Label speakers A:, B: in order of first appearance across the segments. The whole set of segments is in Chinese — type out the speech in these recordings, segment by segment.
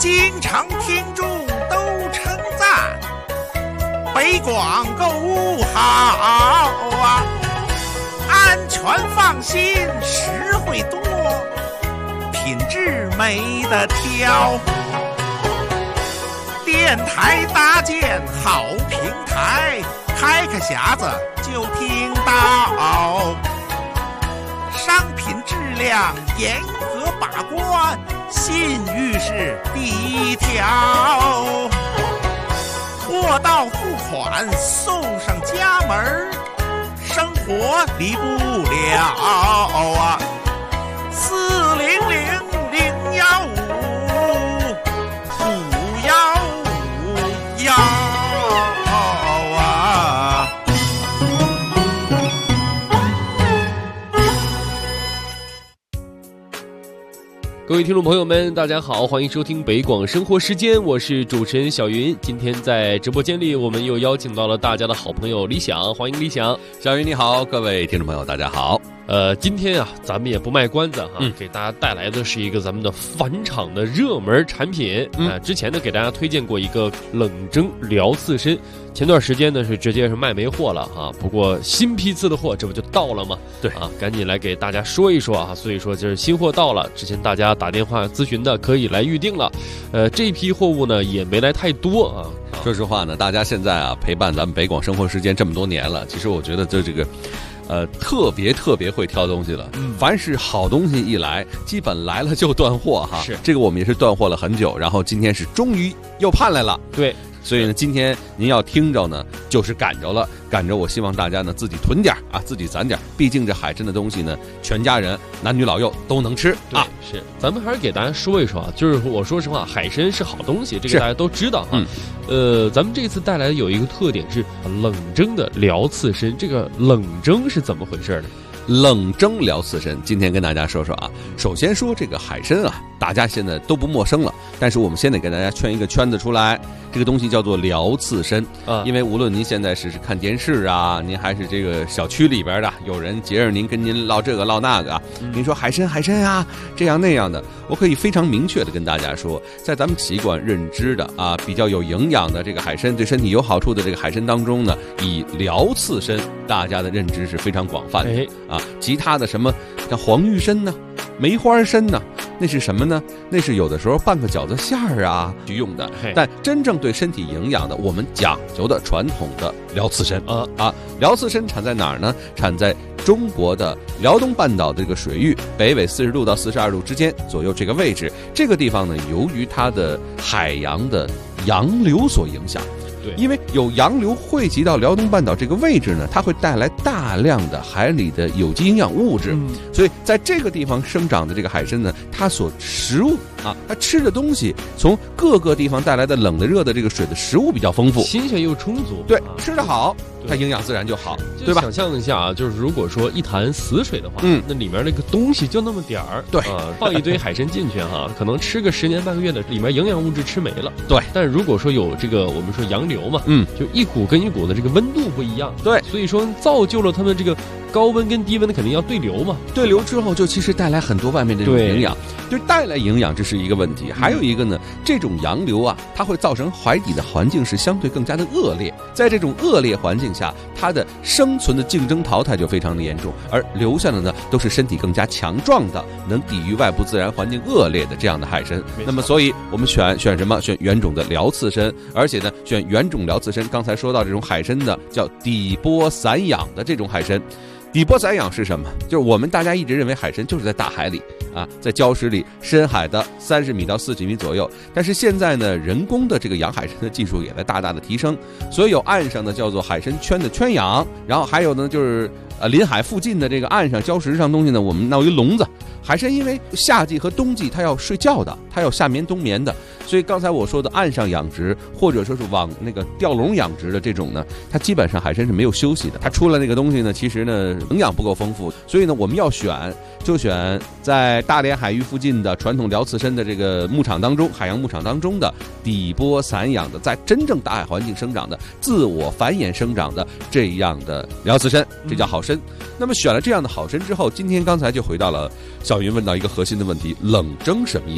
A: 经常听众都称赞，北广购物好啊，安全放心，实惠多，品质没得挑。电台搭建好平台，开个匣子就听到，商品质量严格把关，信誉是第一条，货到付款送上家门，生活离不了啊！400-015-515啊！
B: 各位听众朋友们，大家好，欢迎收听北广生活时间，我是主持人小云。今天在直播间里，我们又邀请到了大家的好朋友李想，欢迎李想。
C: 小云你好，各位听众朋友大家好。
B: 今天啊，咱们也不卖关子哈，给大家带来的是一个咱们的返场的热门产品。之前呢给大家推荐过一个冷蒸辽刺身，前段时间呢是直接是卖没货了哈。不过新批次的货这不就到了吗？对啊，赶紧来给大家说一说啊。所以说就是新货到了，之前大家打电话咨询的可以来预定了。这批货物呢也没来太多啊。
C: 说实话呢，大家现在啊陪伴咱们北广生活时间这么多年了，其实我觉得这个。特别会挑东西了。凡是好东西一来，基本来了就断货哈。
B: 是这
C: 个我们也是断货了很久，然后今天是终于又盼来了。
B: 对。
C: 所以呢，今天您要听着呢，就是赶着了，赶着。我希望大家呢自己囤点啊，自己攒点。毕竟这海参的东西呢，全家人男女老幼都能吃啊。
B: 是，咱们还是给大家说一说啊，就是我说实话，海参是好东西，这个大家都知道哈。咱们这次带来的有一个特点是冷蒸的辽刺参，这个冷蒸是怎么回事呢？
C: 冷蒸辽刺参，今天跟大家说说啊。首先说这个海参啊，大家现在都不陌生了，但是我们先得给大家圈一个圈子出来。这个东西叫做辽刺参啊，因为无论您现在是看电视啊，您还是这个小区里边的有人截着您跟您唠这个唠那个啊，您说海参啊，这样那样的，我可以非常明确的跟大家说，在咱们习惯认知的啊比较有营养的这个海参，对身体有好处的这个海参当中呢，以辽刺参大家的认知是非常广泛的啊。其他的什么像黄玉参呢、梅花参呢，那是什么呢？那是有的时候拌个饺子馅儿啊去用的。但真正对身体营养的，我们讲究的传统的辽刺参辽刺参产在哪儿呢？产在中国的辽东半岛的这个水域北纬40度到42度之间左右这个位置。这个地方呢，由于它的海洋的洋流所影响。因为有洋流汇集到辽东半岛这个位置呢，它会带来大量的海里的有机营养物质，所以在这个地方生长的这个海参呢，它所食物啊，它吃的东西从各个地方带来的冷的、热的这个水的食物比较丰富，
B: 新鲜又充足。
C: 对，吃得好，它营养自然就好，对吧？
B: 想象一下啊，就是如果说一潭死水的话，那里面那个东西就那么点儿，
C: 对
B: 放一堆海参进去哈，可能吃个10年半个月的，里面营养物质吃没了。
C: 对，
B: 但如果说有这个我们说洋流嘛，就一股跟一股的这个温度不一样，
C: 对，
B: 所以说造就了他们这个高温跟低温的肯定要对流嘛，
C: 对流之后就其实带来很多外面的这种营养，就带来营养这是一个问题。还有一个呢，这种洋流啊，它会造成海底的环境是相对更加的恶劣，在这种恶劣环境下，它的生存的竞争淘汰就非常的严重，而留下的呢都是身体更加强壮的，能抵御外部自然环境恶劣的这样的海参。那么所以我们选什么？选原种的辽刺参，而且呢选原种辽刺参。刚才说到这种海参呢，叫底波散养的这种海参。底波散养是什么？就是我们大家一直认为海参就是在大海里啊，在礁石里深海的30米到40米左右。但是现在呢，人工的这个养海参的技术也在大大的提升，所以有岸上的叫做海参圈的圈养，然后还有呢就是临海附近的这个岸上礁石上东西呢，我们闹一笼子。海参因为夏季和冬季它要睡觉的，它要夏眠冬眠的，所以刚才我说的岸上养殖或者说是往那个钓笼养殖的这种呢，它基本上海参是没有休息的，它出了那个东西呢，其实呢营养不够丰富，所以呢我们要就选在大连海域附近的传统辽刺参的这个牧场当中，海洋牧场当中的底波散养的，在真正大海环境生长的、自我繁衍生长的这样的辽刺参，这叫好参。那么选了这样的好参之后，今天刚才就回到了小云问到一个核心的问题：冷蒸什么意思？
B: 是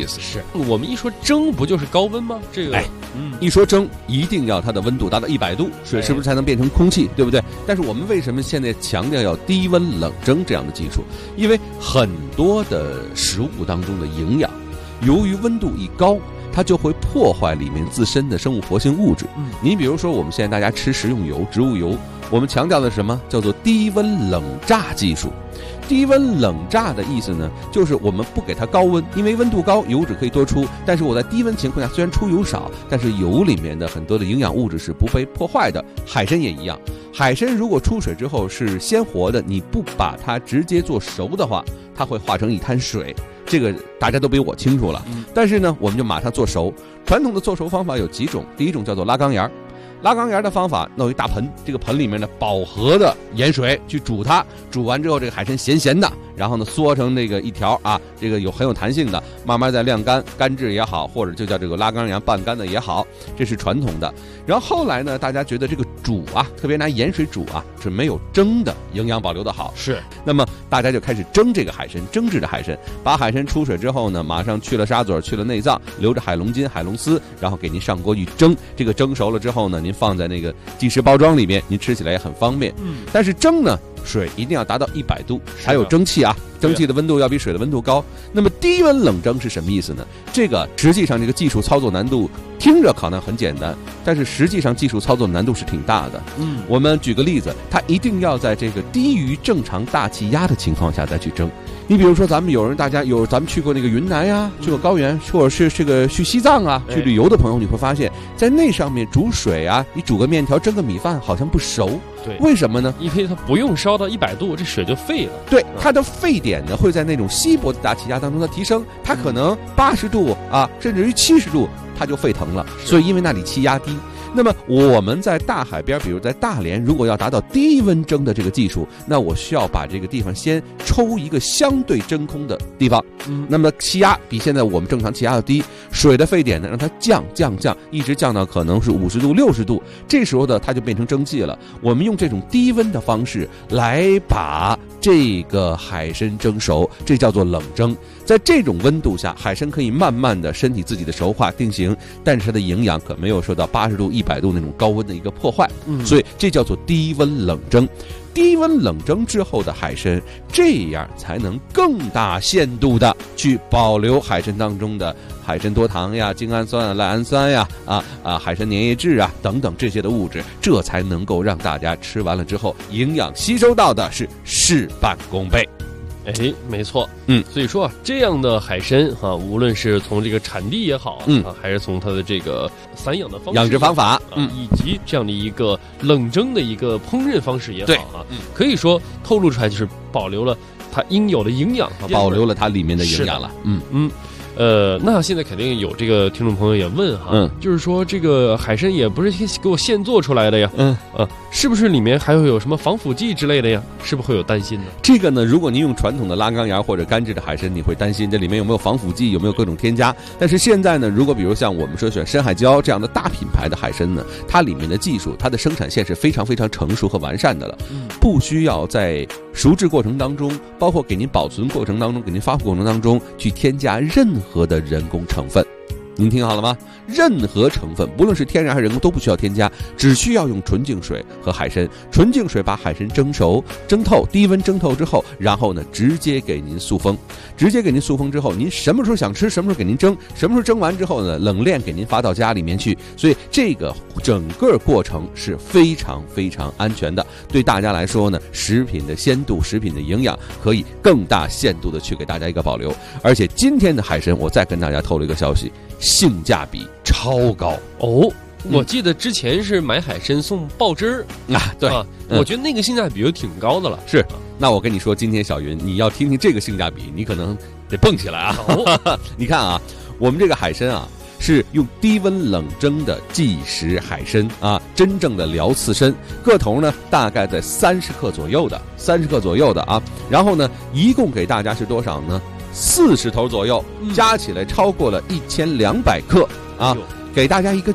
B: 我们一说蒸，不就是高温吗？这个，
C: 一说蒸，一定要它的温度达到100度，水是不是才能变成空气，对不对？但是我们为什么现在强调要低温冷蒸这样的技术？因为很多的食物当中的营养，由于温度一高，它就会破坏里面自身的生物活性物质。你比如说我们现在大家吃食用油、植物油，我们强调的是什么？叫做低温冷榨技术。低温冷榨的意思呢，就是我们不给它高温，因为温度高，油脂可以多出。但是我在低温情况下，虽然出油少，但是油里面的很多的营养物质是不被破坏的。海参也一样，海参如果出水之后是鲜活的，你不把它直接做熟的话，它会化成一滩水。这个大家都比我清楚了。但是呢，我们就把它做熟。传统的做熟方法有几种，第一种叫做拉缸沿。拉缸沿的方法，弄一大盆，这个盆里面呢饱和的盐水去煮它，煮完之后这个海参咸咸的，然后呢缩成这个一条啊，这个很有弹性的，慢慢再晾干，干制也好，或者就叫这个拉缸沿拌干的也好，这是传统的。然后后来呢，大家觉得这个煮啊，特别拿盐水煮啊，是没有蒸的营养保留的好，
B: 是。
C: 那么大家就开始蒸这个海参，蒸制的海参，把海参出水之后呢，马上去了沙嘴，去了内脏，留着海龙筋、海龙丝，然后给您上锅一蒸。这个蒸熟了之后呢，您放在那个即食包装里面，您吃起来也很方便。但是蒸呢，水一定要达到100度，还有蒸汽啊，蒸汽的温度要比水的温度高。那么低温冷蒸是什么意思呢？这个实际上这个技术操作难度听着可能很简单，但是实际上技术操作难度是挺大的。我们举个例子，它一定要在这个低于正常大气压的情况下再去蒸。你比如说咱们去过那个云南呀，去过高原，或者是这个去西藏啊，去旅游的朋友，你会发现在那上面煮水啊，你煮个面条蒸个米饭好像不熟。
B: 对，
C: 为什么呢？
B: 因为它不用烧到100度，这水就沸了。
C: 对，它的沸点呢会在那种稀薄的大气压当中的提升，它可能80度啊，甚至于70度它就沸腾了。所以因为那里气压低。那么我们在大海边，比如在大连，如果要达到低温蒸的这个技术，那我需要把这个地方先抽一个相对真空的地方。那么气压比现在我们正常气压要低，水的沸点呢让它降，一直降到可能是50度、60度，这时候呢它就变成蒸汽了。我们用这种低温的方式来把这个海参蒸熟，这叫做冷蒸。在这种温度下，海参可以慢慢的身体自己的熟化定型，但是它的营养可没有受到80度、100度那种高温的一个破坏。所以这叫做低温冷蒸。低温冷蒸之后的海参，这样才能更大限度的去保留海参当中的海参多糖呀、精氨酸啊、赖氨酸呀、海参粘液质啊等等这些的物质，这才能够让大家吃完了之后，营养吸收到的是事半功倍。
B: 哎，没错，所以说啊，这样的海参哈，无论是从这个产地也好，还是从它的这个散养的方式、
C: 养殖方法，
B: 以及这样的一个冷蒸的一个烹饪方式也好啊，可以说透露出来就是保留了它应有的营养，
C: 保留了它里面的营养了。
B: 那现在肯定有这个听众朋友也问哈，就是说这个海参也不是给我现做出来的呀，是不是里面还会有什么防腐剂之类的呀？是不是会有担心呢？
C: 这个呢，如果您用传统的拉缸芽或者干制的海参，你会担心这里面有没有防腐剂，有没有各种添加。但是现在呢，如果比如像我们说选深海礁这样的大品牌的海参呢，它里面的技术，它的生产线是非常非常成熟和完善的了，不需要在熟制过程当中，包括给您保存过程当中，给您发布过程当中去添加任何的人工成分。您听好了吗？任何成分，不论是天然还是人工，都不需要添加，只需要用纯净水和海参。纯净水把海参蒸熟、蒸透，低温蒸透之后，然后呢，直接给您塑封。直接给您塑封之后，您什么时候想吃，什么时候给您蒸，什么时候蒸完之后呢，冷链给您发到家里面去。所以这个整个过程是非常非常安全的。对大家来说呢，食品的鲜度、食品的营养可以更大限度的去给大家一个保留。而且今天的海参，我再跟大家透露一个消息。性价比超高
B: 哦！我记得之前是买海参送爆汁儿
C: 啊，对，
B: 我觉得那个性价比就挺高的了。
C: 是，那我跟你说，今天小云你要听听这个性价比，你可能得蹦起来啊！你看啊，我们这个海参啊，是用低温冷蒸的即食海参啊，真正的辽刺参，个头呢大概在30克左右的啊，然后呢，一共给大家是多少呢？40头左右，加起来超过了1200克啊！给大家一个券儿，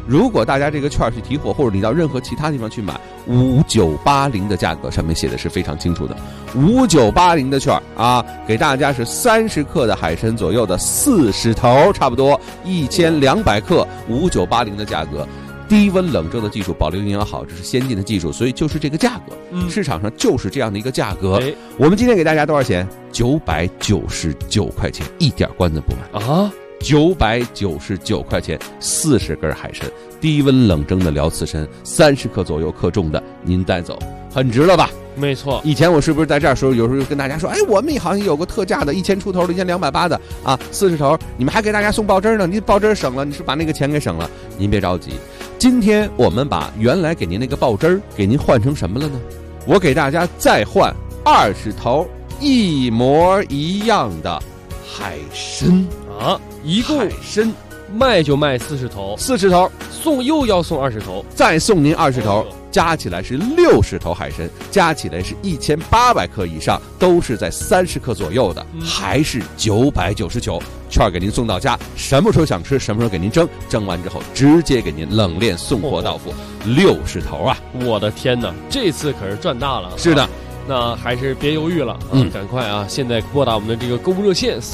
C: 如果大家这个券去提货，或者你到任何其他地方去买，5980的价格上面写的是非常清楚的，5980的券啊，给大家是30克的海参左右的40头，差不多1200克，5980的价格。低温冷蒸的技术，保留营养好，这是先进的技术，所以就是这个价格，市场上就是这样的一个价格。我们今天给大家多少钱？999块钱，一点关子不买啊！999块钱，40根海参，低温冷蒸的辽刺参，30克左右克重的，您带走，很值了吧？
B: 没错，
C: 以前我是不是在这儿时候，有时候跟大家说，哎，我们好像有个特价的，1000出头的，1280的啊，40头，你们还给大家送爆汁呢，你爆汁省了，你是把那个钱给省了，您别着急。今天我们把原来给您那个爆汁给您换成什么了呢？我给大家再换20头一模一样的海参
B: 啊，一共
C: 海参
B: 卖就卖40头
C: ，40头
B: 送又要送20头，
C: 再送您20头。加起来是60头海参，加起来是1800克以上，都是在30克左右的，还是999，券给您送到家，什么时候想吃什么时候给您蒸，蒸完之后直接给您冷链送货到府，60头啊！
B: 我的天哪，这次可是赚大了！
C: 是的。
B: 那还是别犹豫了，赶快啊！现在拨打我们的这个购物热线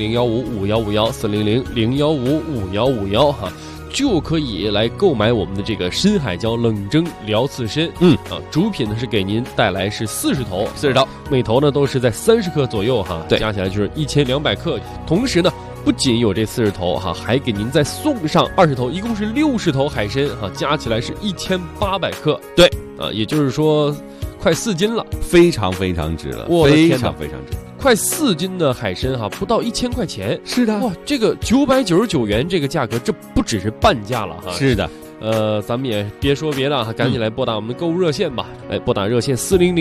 B: 400-015-5151，400-015-5151哈，就可以来购买我们的这个深海椒冷蒸辽刺参。主品呢是给您带来是40头，每头呢都是在30克左右哈，加起来就是1200克。同时呢，不仅有这40头哈，还给您再送上20头，一共是60头海参哈，加起来是1800克。
C: 对
B: 啊，也就是说快4斤了，
C: 非常非常值了，非常非常值。
B: 快4斤的海参哈，不到1000块钱。
C: 是的，
B: 哇，这个999元这个价格，这不只是半价了哈。
C: 是的，
B: 咱们也别说别的哈，赶紧来拨打我们的购物热线吧。来拨打热线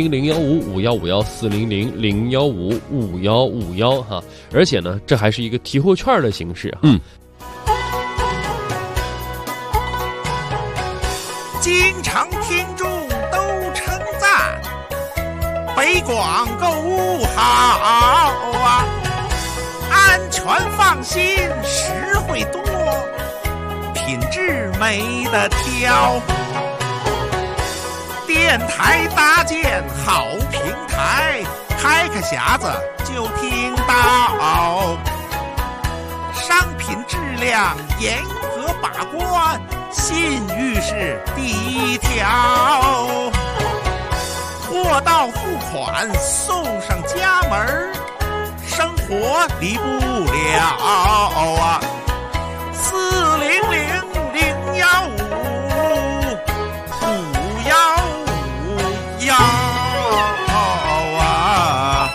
B: 400-015-5151，400-015-5151哈。而且呢，这还是一个提货券的形式哈。
A: 经常听众都称赞北广购物好啊，安全放心，实惠多，品质没得挑。电台搭建好平台，开个匣子就听到，商品质量严格把关，信誉是第一条，货到付款送上家门，生活离不了啊！400-015-5151啊！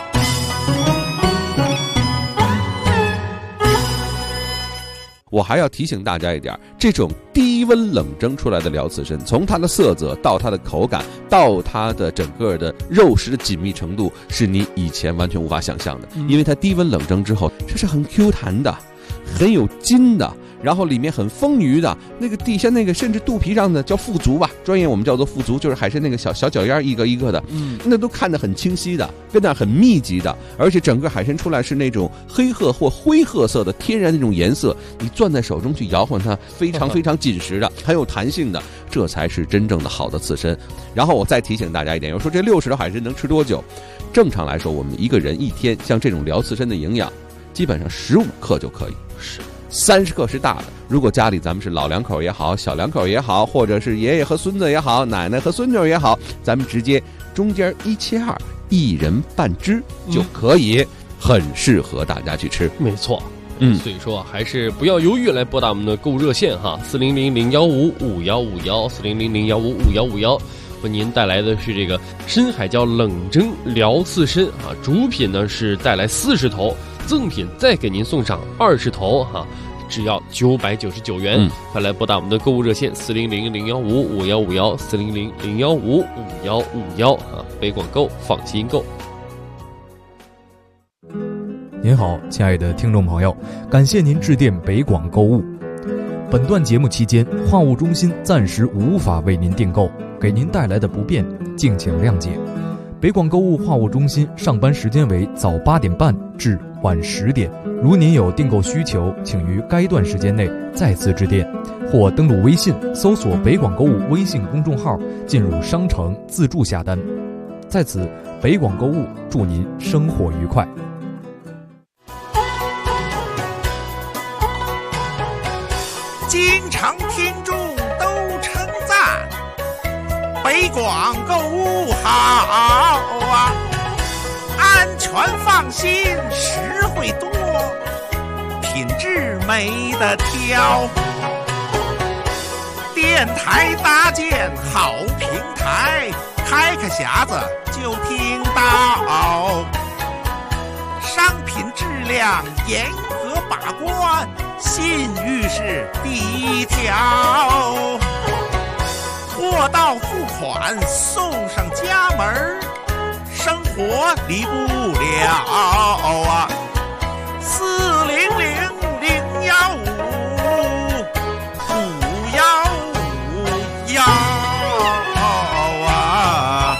C: 我还要提醒大家一点，这种低温冷蒸出来的辽刺参，从它的色泽到它的口感到它的整个的肉食的紧密程度，是你以前完全无法想象的。因为它低温冷蒸之后，这是很 Q 弹的，很有筋的，然后里面很丰腴的，那个底下那个甚至肚皮上的叫腹足吧，专业我们叫做腹足，就是海参那个小脚丫一个一个的，那都看得很清晰的，跟那很密集的，而且整个海参出来是那种黑褐或灰褐色的天然那种颜色，你攥在手中去摇晃它，非常非常紧实的，很有弹性的，这才是真正的好的刺参。然后我再提醒大家一点，我说这60头海参能吃多久？正常来说，我们一个人一天像这种辽刺参的营养，基本上15克就可以。是。30克是大的，如果家里咱们是老两口也好，小两口也好，或者是爷爷和孙子也好，奶奶和孙女也好，咱们直接中间1切2，一人半只就可以，很适合大家去吃。
B: 没错，所以说还是不要犹豫，来拨打我们的购物热线哈，400-015-5151，400-015-5151，为您带来的是这个深海椒冷蒸辽刺参啊，主品呢是带来40头，赠品再给您送上20头哈。只要999元，快来拨打我们的购物热线400-015-5151，400-015-5151啊！北广购，放心购。
D: 您好，亲爱的听众朋友，感谢您致电北广购物。本段节目期间，话务中心暂时无法为您订购，给您带来的不便，敬请谅解。北广购物话务中心上班时间为早8点半至晚10点，如您有订购需求，请于该段时间内再次致电， 或登录微信搜索北广购物微信公众号，进入商城自助下单。在此，北广购物祝您生活愉快。
A: 经常听众都称赞北广购物好啊，安全放心，实惠多，品质没得挑。电台搭建好平台，开个匣子就听到，商品质量严格把关，信誉是第一条，货到付款送上家门，生活离不了啊！400-015-515啊！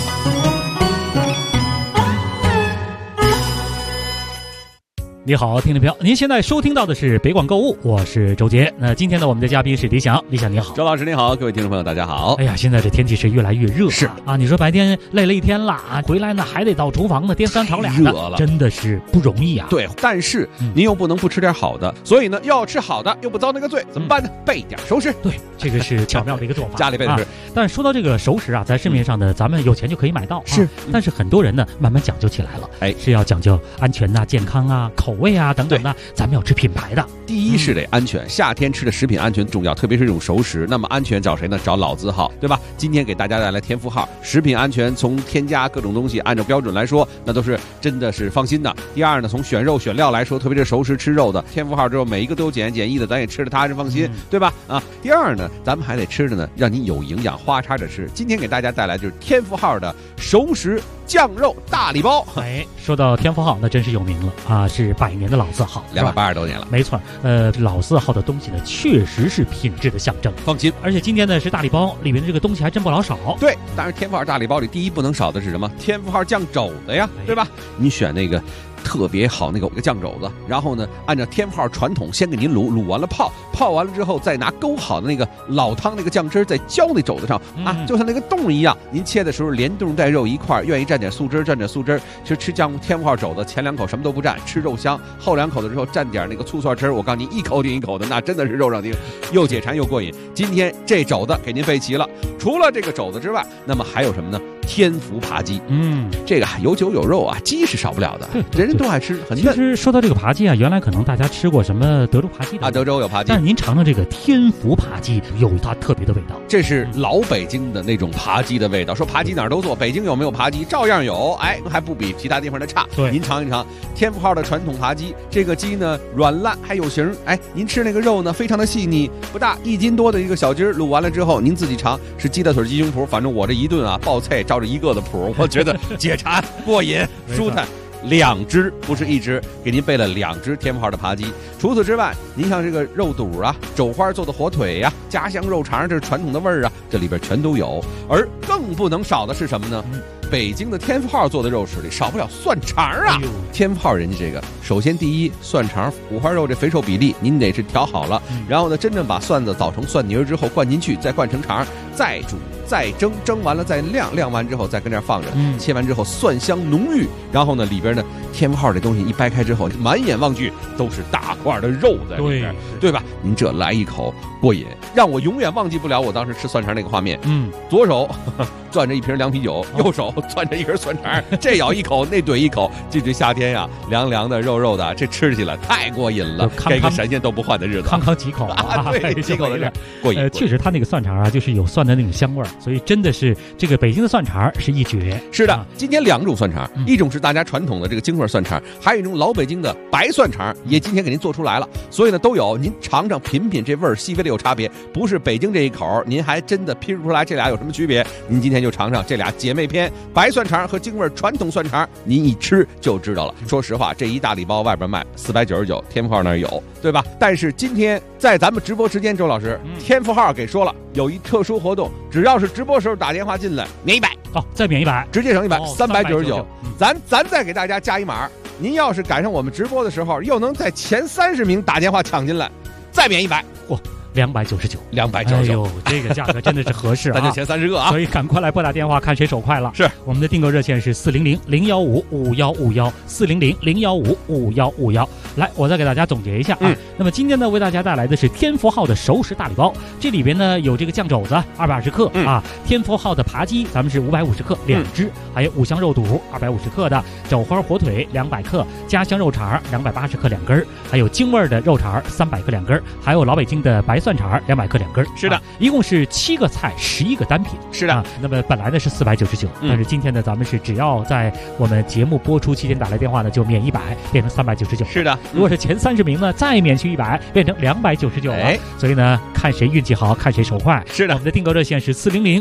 E: 你好，听众朋友，您现在收听到的是北广购物，我是周杰。那今天呢，我们的嘉宾是李想，李想你好。
C: 周老师您好，各位听众朋友大家好。
E: 哎呀，现在这天气是越来越热，
C: 是
E: 啊，你说白天累了一天了啊，回来呢还得到厨房呢颠三炒俩的，
C: 热了，
E: 真的是不容易啊。
C: 对，但是您又不能不吃点好的，所以呢，要吃好的又不遭那个罪，怎么办呢？备点熟食。
E: 对，这个是巧妙的一个做法，
C: 家里备的是。
E: 但是说到这个熟食啊，在市面上呢，咱们有钱就可以买到，
C: 是。
E: 但是很多人呢，慢慢讲究起来了，哎，是要讲究安全呐、健康啊、口味啊等等的。咱们要吃品牌的，
C: 第一是得安全，夏天吃的食品安全重要，特别是这种熟食。那么安全找谁呢？找老字号，对吧？今天给大家带来天福号，食品安全从添加各种东西按照标准来说，那都是真的是放心的。第二呢，从选肉选料来说，特别是熟食吃肉的，天福号之后每一个都有检验检疫的，咱也吃的踏实放心，对吧？啊，第二呢，咱们还得吃的呢，让你有营养，花叉着吃。今天给大家带来就是天福号的熟食酱肉大礼包。
E: 哎，说到天福号，那真是有名了啊，是100年的老字号
C: ，280多年了。
E: 没错，老字号的东西呢，确实是品质的象征，
C: 放心。
E: 而且今天呢是大礼包，里面的这个东西还真不老少。
C: 对，当然天福号大礼包里第一不能少的是什么？天福号酱肘子呀，对吧？你选那个特别好那个酱肘子，然后呢，按照天福号传统，先给您卤完了泡完了之后，再拿勾好的那个老汤那个酱汁，再浇那肘子上啊，就像那个冻一样。您切的时候连冻带肉一块，愿意蘸点素汁蘸点素汁。其实吃天福号肘子，前2口什么都不蘸，吃肉香；后2口的时候蘸点那个醋蒜汁，我告诉你，一口顶一口的，那真的是肉上顶，又解馋又过瘾。今天这肘子给您备齐了，除了这个肘子之外，那么还有什么呢？天福扒鸡，这个有酒有肉啊，鸡是少不了的，人人都爱吃，很嫩。
E: 其实说到这个扒鸡啊，原来可能大家吃过什么德州扒鸡
C: 啊，德州有扒鸡，
E: 但是您尝尝这个天福扒鸡，有它特别的味道。
C: 这是老北京的那种扒鸡的味道。说扒鸡哪儿都做，北京有没有扒鸡？照样有，哎，还不比其他地方的差。
E: 对，
C: 您尝一尝天福号的传统扒鸡，这个鸡呢软烂还有形，哎，您吃那个肉呢非常的细腻，不大1斤多的一个小鸡儿，卤完了之后您自己尝，是鸡大腿鸡胸脯，反正我这一顿啊爆菜照着一个的谱。我觉得解馋过瘾舒坦，2只不是1只，给您备了2只天福号的扒鸡。除此之外，您像这个肉肚啊、肘花做的火腿呀、家乡肉肠，这是传统的味儿啊，这里边全都有。而更不能少的是什么呢？北京的天福号做的肉食里少不了蒜肠啊！天福号人家这个，首先第一，蒜肠五花肉这肥瘦比例您得是调好了，然后呢，真正把蒜子捣成蒜泥之后灌进去，再灌成肠，再煮。再蒸完了再晾完之后再跟这儿放着，切完之后蒜香浓郁，然后呢里边呢天福号这东西一掰开之后，满眼望去都是大块的肉在里边，对吧？您这来一口过瘾，让我永远忘记不了我当时吃蒜肠那个画面。左手攥着一瓶凉啤酒，右手攥着一根蒜肠，这咬一口那怼一口，这夏天呀凉凉的肉肉的，这吃起来太过瘾了，给个神仙都不换的日子，
E: 康康几口
C: 啊，对，几口的是过瘾。
E: 确实他那个蒜肠啊，就是有蒜的那种香味儿。所以真的是这个北京的蒜肠是一绝。
C: 是的，今天2种蒜肠，一种是大家传统的这个京味蒜肠，还有一种老北京的白蒜肠，也今天给您做出来了。所以呢都有，您尝尝品品这味儿，细微的有差别，不是北京这一口，您还真的拼不出来这俩有什么区别。您今天就尝尝这俩姐妹篇，白蒜肠和京味传统蒜肠，您一吃就知道了。说实话，这一大礼包外边卖499，天福号那儿有，对吧？但是今天在咱们直播时间，周老师，天福号给说了，有一特殊活动，只要是直播时候打电话进来免100，
E: 再免100，
C: 直接省100，399。咱再给大家加一码，您要是赶上我们直播的时候，又能在前30名打电话抢进来，再免100。
E: 299，哎呦，这个价格真的是合适啊！
C: 咱就前30个啊，
E: 所以赶快来拨打电话，看谁手快了。
C: 是
E: 我们的订购热线是400-015-5151，400-015-5151。来，我再给大家总结一下啊。那么今天呢，为大家带来的是天福号的熟食大礼包，这里边呢有这个酱肘子220克啊，天福号的扒鸡咱们是550克2只，还有五香肉肚250克的，肘花火腿200克，家乡肉肠280克2根，还有京味的肉肠300克2根，还有老北京的白蒜肠200克2根。
C: 是的，
E: 一共是7个菜11个单品。
C: 是的，
E: 那么本来呢是499，但是今天呢咱们是只要在我们节目播出期间打来电话呢就免100，变成399。
C: 是的，
E: 如果是前30名呢再免去100，变成299了。所以呢看谁运气好，看谁手快。
C: 是的，
E: 我们的订购热线是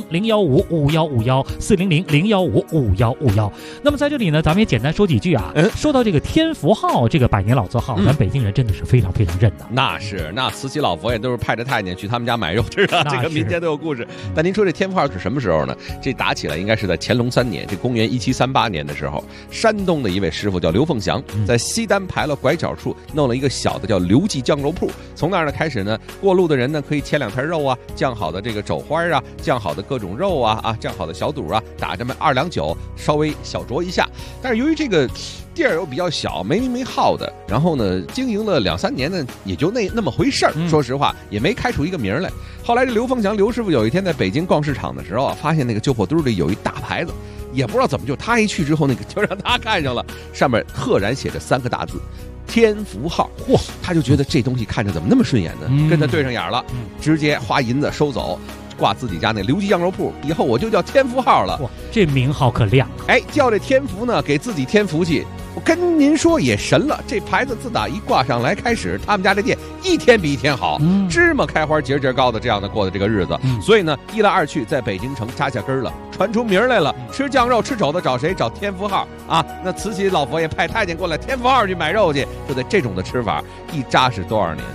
E: 400-015-5151，400-015-5151。那么在这里呢咱们也简单说几句啊。说到这个天福号这个百年老字号，咱北京人真的是非常非常认的。
C: 那慈禧老佛爷都是派着太监去他们家买肉吃的，这个民间都有故事。但您说这天福号是什么时候呢？这打起来应该是在乾隆3年，这公元1738年的时候，山东的一位师傅叫刘凤祥，在西单牌楼拐角处弄了一个小的叫刘记酱肉铺。从那儿呢开始呢，过路的人呢可以切2片肉啊，酱好的这个肘花啊，酱好的各种肉啊，酱好的小肚啊，打这么2两酒，稍微小酌一下。但是由于这个地儿又比较小，没名没号的，然后呢经营了2-3年呢，也就那么回事儿。说实话，也没开出一个名来。后来这刘凤祥刘师傅有一天在北京逛市场的时候啊，发现那个旧货堆里有一大牌子，也不知道怎么就他一去之后，那个就让他看上了，上面赫然写着3个大字。天福号，嚯！他就觉得这东西看着怎么那么顺眼呢？跟他对上眼了，直接花银子收走，挂自己家那刘记酱肉铺，以后我就叫天福号了。
E: 哇，这名号可亮！
C: 叫这天福呢，给自己添福气。我跟您说也神了，这牌子自打一挂上来开始，他们家这店一天比一天好，芝麻开花节节高的这样的过的这个日子。所以呢，一来二去，在北京城扎下根了，传出名来了。吃酱肉吃肘子找谁？找天福号啊！那慈禧老佛爷派太监过来，天福号去买肉去，就得这种的吃法，一扎是多少年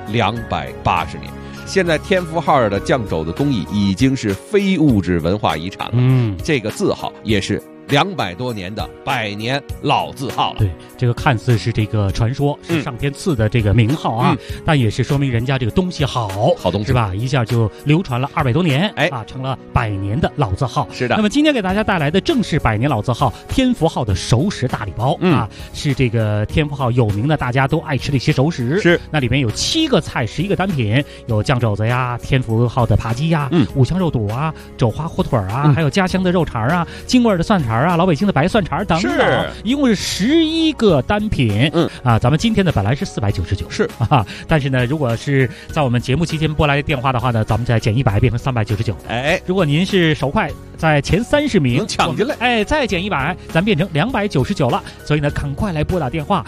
C: ？280年。现在天福号的酱肘子工艺已经是非物质文化遗产了。这个字号也是200多年的100年老字号了。
E: 对，这个看似是这个传说，是上天赐的这个名号啊，但也是说明人家这个东西好东西是吧？一下就流传了200多年，成了100年的老字号。
C: 是的。
E: 那么今天给大家带来的正是100年老字号天福号的熟食大礼包啊，是这个天福号有名的大家都爱吃的一些熟食。
C: 是，
E: 那里面有7个菜11个单品，有酱肘子呀，天福号的扒鸡呀，五香肉肚啊，肘花火腿啊，还有家乡的肉肠啊，京味的蒜肠啊，老北京的白蒜肠等等，一共是11个单品。咱们今天呢本来是499，
C: 是
E: 啊，但是呢，如果是在我们节目期间拨来电话的话呢，咱们再减100，变成399。如果您是手快，在前30名
C: 能抢进来，
E: 再减100，咱变成299了。所以呢，赶快来拨打电话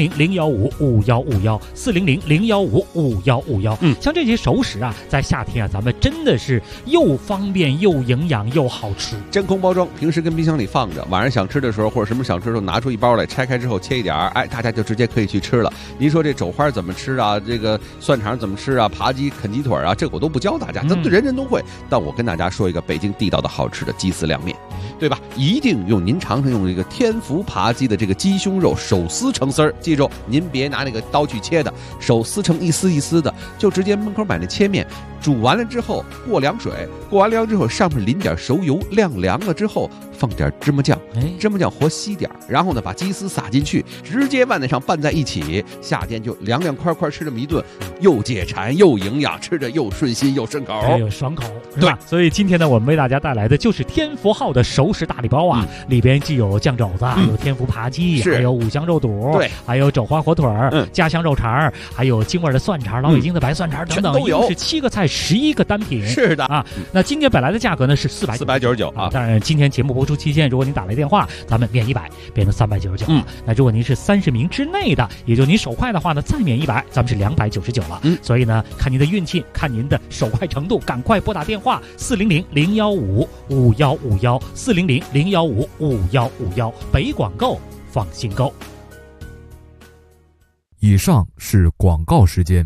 E: 400-015-5151，400-015-5151。像这些熟食啊，在夏天啊，咱们真的是又方便又营养又好吃。
C: 真空包装，平时跟冰箱里放着，晚上想吃的时候或者什么想吃的时候，拿出一包来，拆开之后切一点，大家就直接可以去吃了。您说这肘花怎么吃啊？这个蒜肠怎么吃啊？扒鸡、啃鸡腿啊，这我都不教大家，这人人都会。但我跟大家说一个北京地道的好吃的鸡丝凉面，对吧？一定用您尝尝用这个天福扒鸡的这个鸡胸肉手撕成丝儿，记住您别拿那个刀去切的，手撕成一丝一丝的，就直接门口买那切面，煮完了之后过凉水，过完凉之后上面淋点熟油，晾凉了之后放点芝麻酱，芝麻酱和稀点，然后呢把鸡丝撒进去，直接拌在上拌在一起，夏天就凉凉快快吃这么一顿，又解馋又营养，吃着又顺心又顺口，
E: 又爽口。对，所以今天呢，我们为大家带来的就是天福号的熟食大礼包啊，里边既有酱肘子，有天福扒鸡，还有五香肉肚，
C: 对，
E: 还有肘花火腿，家乡肉肠，还有京味的蒜肠，老北京的白蒜肠等等，一共是7个菜11个单品。
C: 是的
E: 啊，那今天本来的价格呢是499啊，当然今天节目播出期间，如果您打来电话，咱们免100，变成399。那如果您是30名之内的，也就您手快的话呢，再免100，咱们是299了。所以呢，看您的运气，看您的手快程度，赶快拨打电话400-015-5151，400-015-5151，北广购，放心购。
D: 以上是广告时间。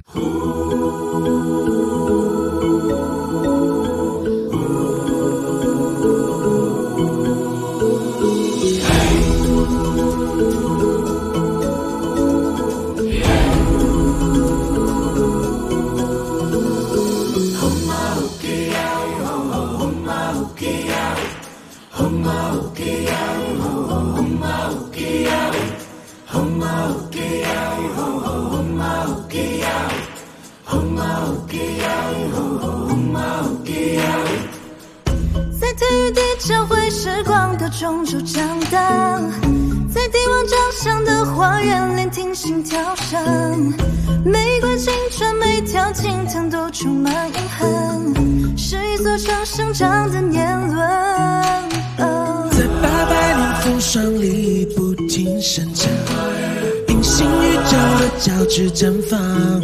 F: 的中州长大，在帝王长相的花园聆听心跳声，玫瑰青春每条青藤都充满永恒，是一座城生长的年轮。
G: 在800年风霜里不停生长，隐形宇宙的交织绽放，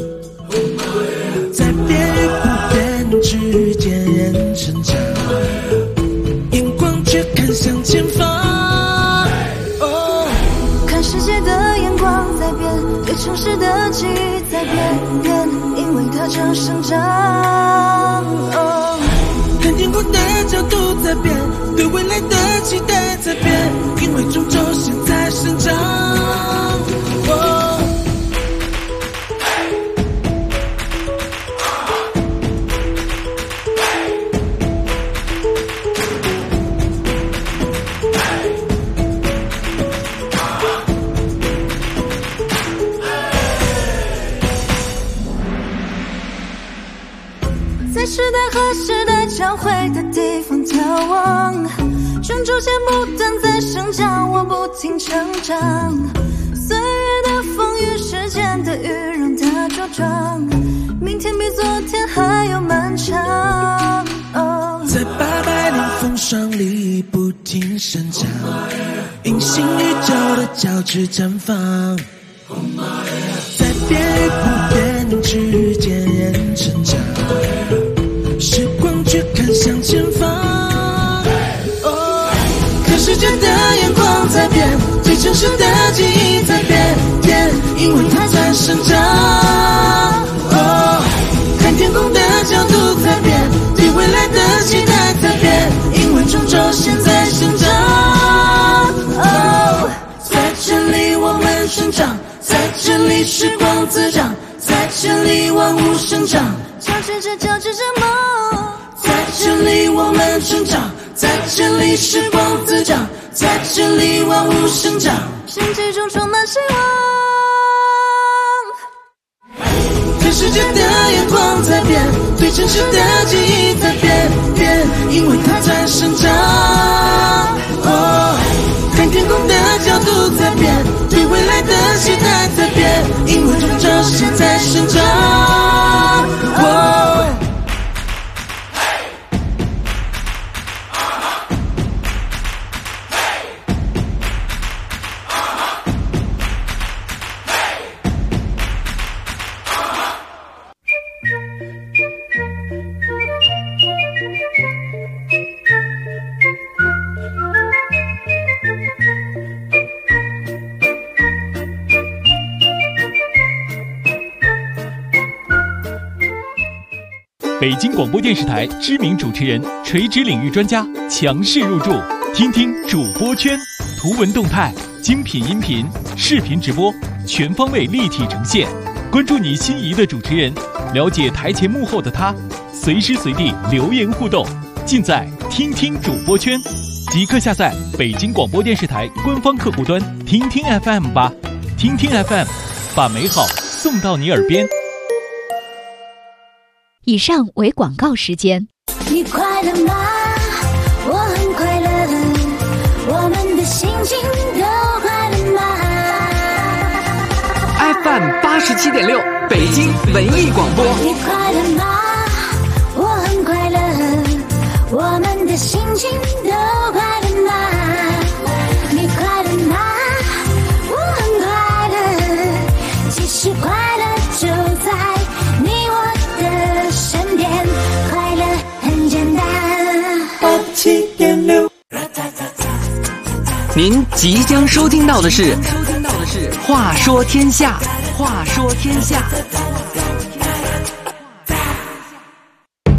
G: 在变与不变之间人成长，眼光却看向前方。
F: 看世界的眼光在变，对城市的记忆在变，因为它正生长。
G: 看天空的角度在变，对未来的期待在变，因为中州现在生长。
F: 在时代和时代交汇的地方眺望，中州线不断在生长，我不停成长。岁月的风雨，时间的雨，让它茁壮，明天比昨天还要漫长。
G: 在800年风霜里不停生长，隐形宇宙的交织绽放，在变与不变之间人成长，时光却看向前方。看世界的眼光在变，对城市的记忆在变，因为它在生长。看天空的角度在变，对未来的期待在变，因为中州现在生长。在这里我们生长，在这里时光滋长，在这里万物生长，
F: 交织着梦。
G: 在这里我们生长，在这里时光滋长，在这里万物生长，
F: 生气中充满希望。
G: 看世界的眼光在变，对城市的记忆在变，因为它在生长。看天空的角度在变，对未来的期待在变，因为中州现在生长。
H: 北京广播电视台知名主持人、垂直领域专家强势入驻，听听主播圈，图文动态、精品音频、视频直播，全方位立体呈现。关注你心仪的主持人，了解台前幕后的他，随时随地留言互动，尽在听听主播圈。即刻下载北京广播电视台官方客户端听听 FM 吧，听听 FM， 把美好送到你耳边。
I: 以上为广告时间。
F: 你快乐吗？我很快乐，我们的心情都快乐吗？
J: FM 87.6北京文艺广播。
F: 你快乐吗？我很快乐，我们的心情都快乐吗？你快乐吗？我很快乐，其实快乐就在你我的身边，快乐很简单。
G: 87.6，
J: 您即将收听到的是《话说天下》，话说天下。